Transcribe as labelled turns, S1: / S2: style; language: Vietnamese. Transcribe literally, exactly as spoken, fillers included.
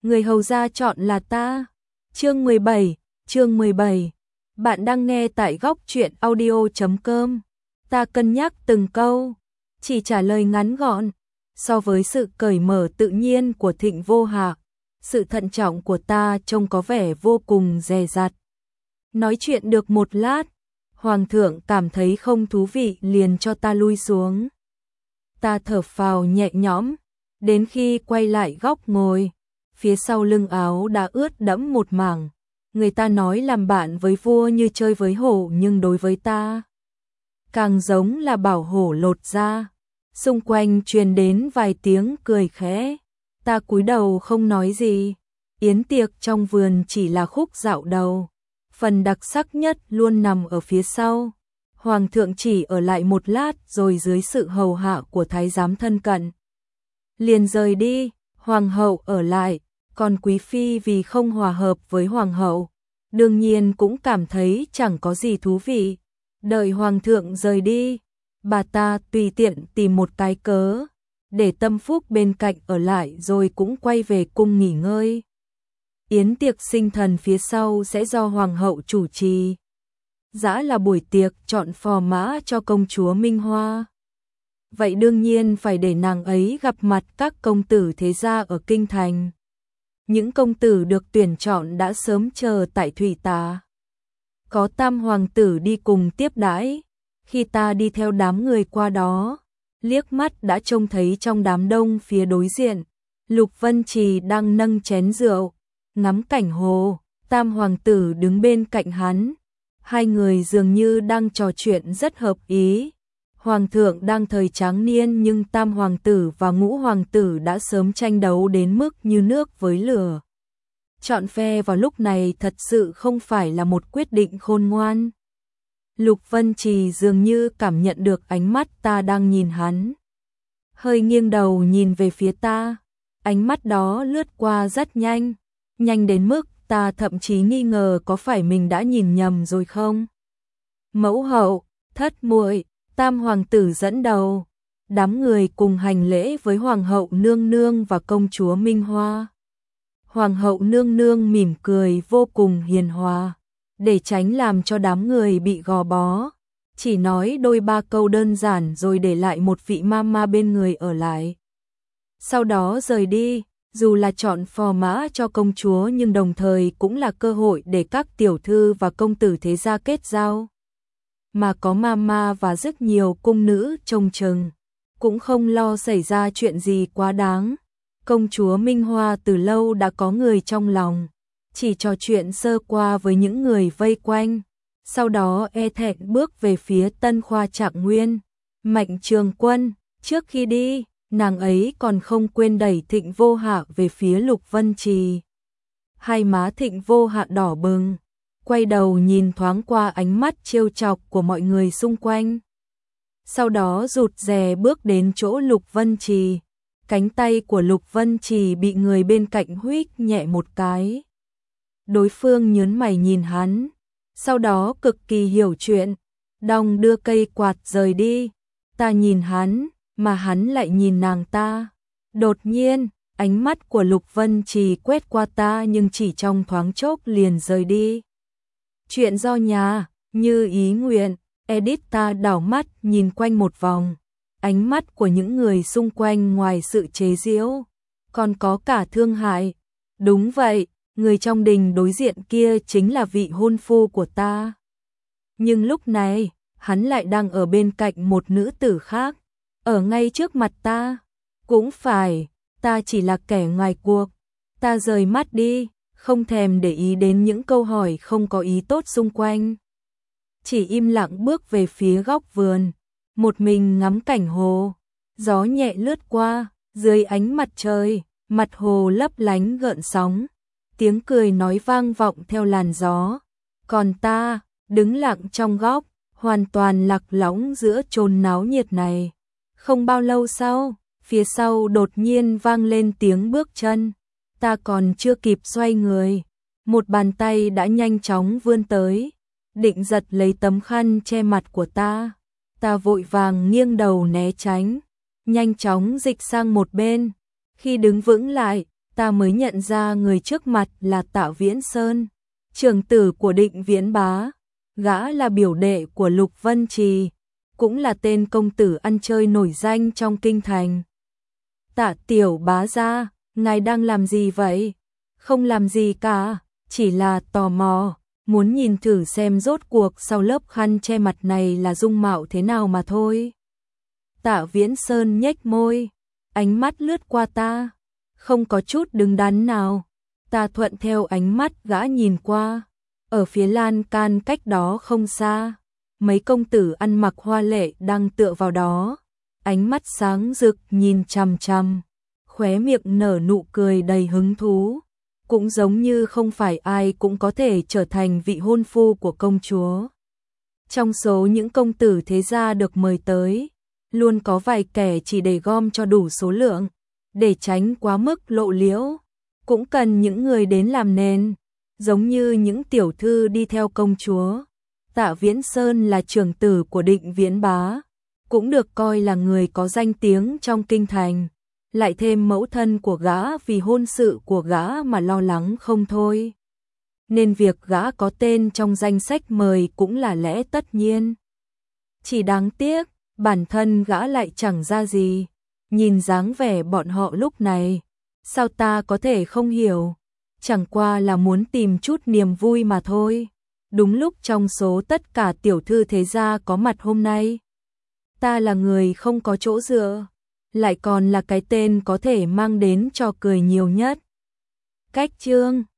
S1: người hầu gia chọn là ta. Chương mười bảy, chương mười bảy. Bạn đang nghe tại góc truyện audio chấm com. Ta cân nhắc từng câu, chỉ trả lời ngắn gọn. So với sự cởi mở tự nhiên của Thịnh Vô Hạ, sự thận trọng của ta trông có vẻ vô cùng dè dặt. Nói chuyện được một lát, Hoàng thượng cảm thấy không thú vị liền cho ta lui xuống. Ta thở phào nhẹ nhõm, đến khi quay lại góc ngồi, phía sau lưng áo đã ướt đẫm một mảng. Người ta nói làm bạn với vua như chơi với hổ, nhưng đối với ta càng giống là bảo hổ lột da. Xung quanh truyền đến vài tiếng cười khẽ. Ta cúi đầu không nói gì. Yến tiệc trong vườn chỉ là khúc dạo đầu, phần đặc sắc nhất luôn nằm ở phía sau. Hoàng thượng chỉ ở lại một lát rồi dưới sự hầu hạ của thái giám thân cận liền rời đi. Hoàng hậu ở lại, còn quý phi vì không hòa hợp với hoàng hậu, đương nhiên cũng cảm thấy chẳng có gì thú vị. Đợi hoàng thượng rời đi, bà ta tùy tiện tìm một cái cớ để Tâm Phúc bên cạnh ở lại rồi cũng quay về cung nghỉ ngơi. Yến tiệc sinh thần phía sau sẽ do hoàng hậu chủ trì. Dã là buổi tiệc chọn phò mã cho công chúa Minh Hoa. Vậy đương nhiên phải để nàng ấy gặp mặt các công tử thế gia ở kinh thành. Những công tử được tuyển chọn đã sớm chờ tại thủy tạ. Có tam hoàng tử đi cùng tiếp đãi. Khi ta đi theo đám người qua đó, liếc mắt đã trông thấy trong đám đông phía đối diện, Lục Vân Trì đang nâng chén rượu, ngắm cảnh hồ. Tam hoàng tử đứng bên cạnh hắn. Hai người dường như đang trò chuyện rất hợp ý. Hoàng thượng đang thời tráng niên, nhưng tam hoàng tử và ngũ hoàng tử đã sớm tranh đấu đến mức như nước với lửa. Chọn phe vào lúc này thật sự không phải là một quyết định khôn ngoan. Lục Vân Trì dường như cảm nhận được ánh mắt ta đang nhìn hắn, hơi nghiêng đầu nhìn về phía ta. Ánh mắt đó lướt qua rất nhanh, nhanh đến mức ta thậm chí nghi ngờ có phải mình đã nhìn nhầm rồi không. Mẫu hậu, thất muội, tam hoàng tử dẫn đầu. Đám người cùng hành lễ với hoàng hậu nương nương và công chúa Minh Hoa. Hoàng hậu nương nương mỉm cười vô cùng hiền hòa, để tránh làm cho đám người bị gò bó, chỉ nói đôi ba câu đơn giản rồi để lại một vị mama bên người ở lại. Sau đó rời đi. Dù là chọn phò mã cho công chúa nhưng đồng thời cũng là cơ hội để các tiểu thư và công tử thế gia kết giao. Mà có mama và rất nhiều cung nữ trông chừng, cũng không lo xảy ra chuyện gì quá đáng. Công chúa Minh Hoa từ lâu đã có người trong lòng, chỉ trò chuyện sơ qua với những người vây quanh. Sau đó e thẹn bước về phía Tân Khoa Trạng Nguyên. Mạnh Trường Quân, trước khi đi, nàng ấy còn không quên đẩy Thịnh Vô Hạ về phía Lục Vân Trì. Hai má Thịnh Vô Hạ đỏ bừng, quay đầu nhìn thoáng qua ánh mắt trêu chọc của mọi người xung quanh. Sau đó rụt rè bước đến chỗ Lục Vân Trì. Cánh tay của Lục Vân Trì bị người bên cạnh huých nhẹ một cái. Đối phương nhớn mày nhìn hắn, sau đó cực kỳ hiểu chuyện, đong đưa cây quạt rời đi. Ta nhìn hắn, mà hắn lại nhìn nàng ta. Đột nhiên, ánh mắt của Lục Vân Trì quét qua ta nhưng chỉ trong thoáng chốc liền rời đi. Chuyện do nhà, như ý nguyện. Edit. Ta đảo mắt nhìn quanh một vòng. Ánh mắt của những người xung quanh ngoài sự chế giễu, còn có cả thương hại. Đúng vậy, người trong đình đối diện kia chính là vị hôn phu của ta. Nhưng lúc này, hắn lại đang ở bên cạnh một nữ tử khác, ở ngay trước mặt ta. Cũng phải, ta chỉ là kẻ ngoài cuộc. Ta rời mắt đi, không thèm để ý đến những câu hỏi không có ý tốt xung quanh. Chỉ im lặng bước về phía góc vườn, một mình ngắm cảnh hồ. Gió nhẹ lướt qua, dưới ánh mặt trời, mặt hồ lấp lánh gợn sóng. Tiếng cười nói vang vọng theo làn gió. Còn ta, đứng lặng trong góc, hoàn toàn lạc lõng giữa chốn náo nhiệt này. Không bao lâu sau, phía sau đột nhiên vang lên tiếng bước chân. Ta còn chưa kịp xoay người, một bàn tay đã nhanh chóng vươn tới, định giật lấy tấm khăn che mặt của ta. Ta vội vàng nghiêng đầu né tránh, nhanh chóng dịch sang một bên. Khi đứng vững lại, ta mới nhận ra người trước mặt là Tạ Viễn Sơn, trưởng tử của Định Viễn Bá, gã là biểu đệ của Lục Vân Trì, cũng là tên công tử ăn chơi nổi danh trong kinh thành. Tạ tiểu bá gia, ngài đang làm gì vậy? Không làm gì cả, chỉ là tò mò, muốn nhìn thử xem rốt cuộc sau lớp khăn che mặt này là dung mạo thế nào mà thôi. Tạ Viễn Sơn nhếch môi, ánh mắt lướt qua ta, không có chút đứng đắn nào. Ta thuận theo ánh mắt gã nhìn qua, ở phía lan can cách đó không xa, mấy công tử ăn mặc hoa lệ đang tựa vào đó, ánh mắt sáng rực nhìn chằm chằm, khóe miệng nở nụ cười đầy hứng thú, cũng giống như không phải ai cũng có thể trở thành vị hôn phu của công chúa. Trong số những công tử thế gia được mời tới, luôn có vài kẻ chỉ để gom cho đủ số lượng, để tránh quá mức lộ liễu, cũng cần những người đến làm nền, giống như những tiểu thư đi theo công chúa. Tạ Viễn Sơn là trưởng tử của Định Viễn Bá, cũng được coi là người có danh tiếng trong kinh thành, lại thêm mẫu thân của gã vì hôn sự của gã mà lo lắng không thôi. Nên việc gã có tên trong danh sách mời cũng là lẽ tất nhiên. Chỉ đáng tiếc, bản thân gã lại chẳng ra gì. Nhìn dáng vẻ bọn họ lúc này, sao ta có thể không hiểu, chẳng qua là muốn tìm chút niềm vui mà thôi. Đúng lúc trong số tất cả tiểu thư thế gia có mặt hôm nay, ta là người không có chỗ dựa, lại còn là cái tên có thể mang đến trò cười nhiều nhất. Cách chương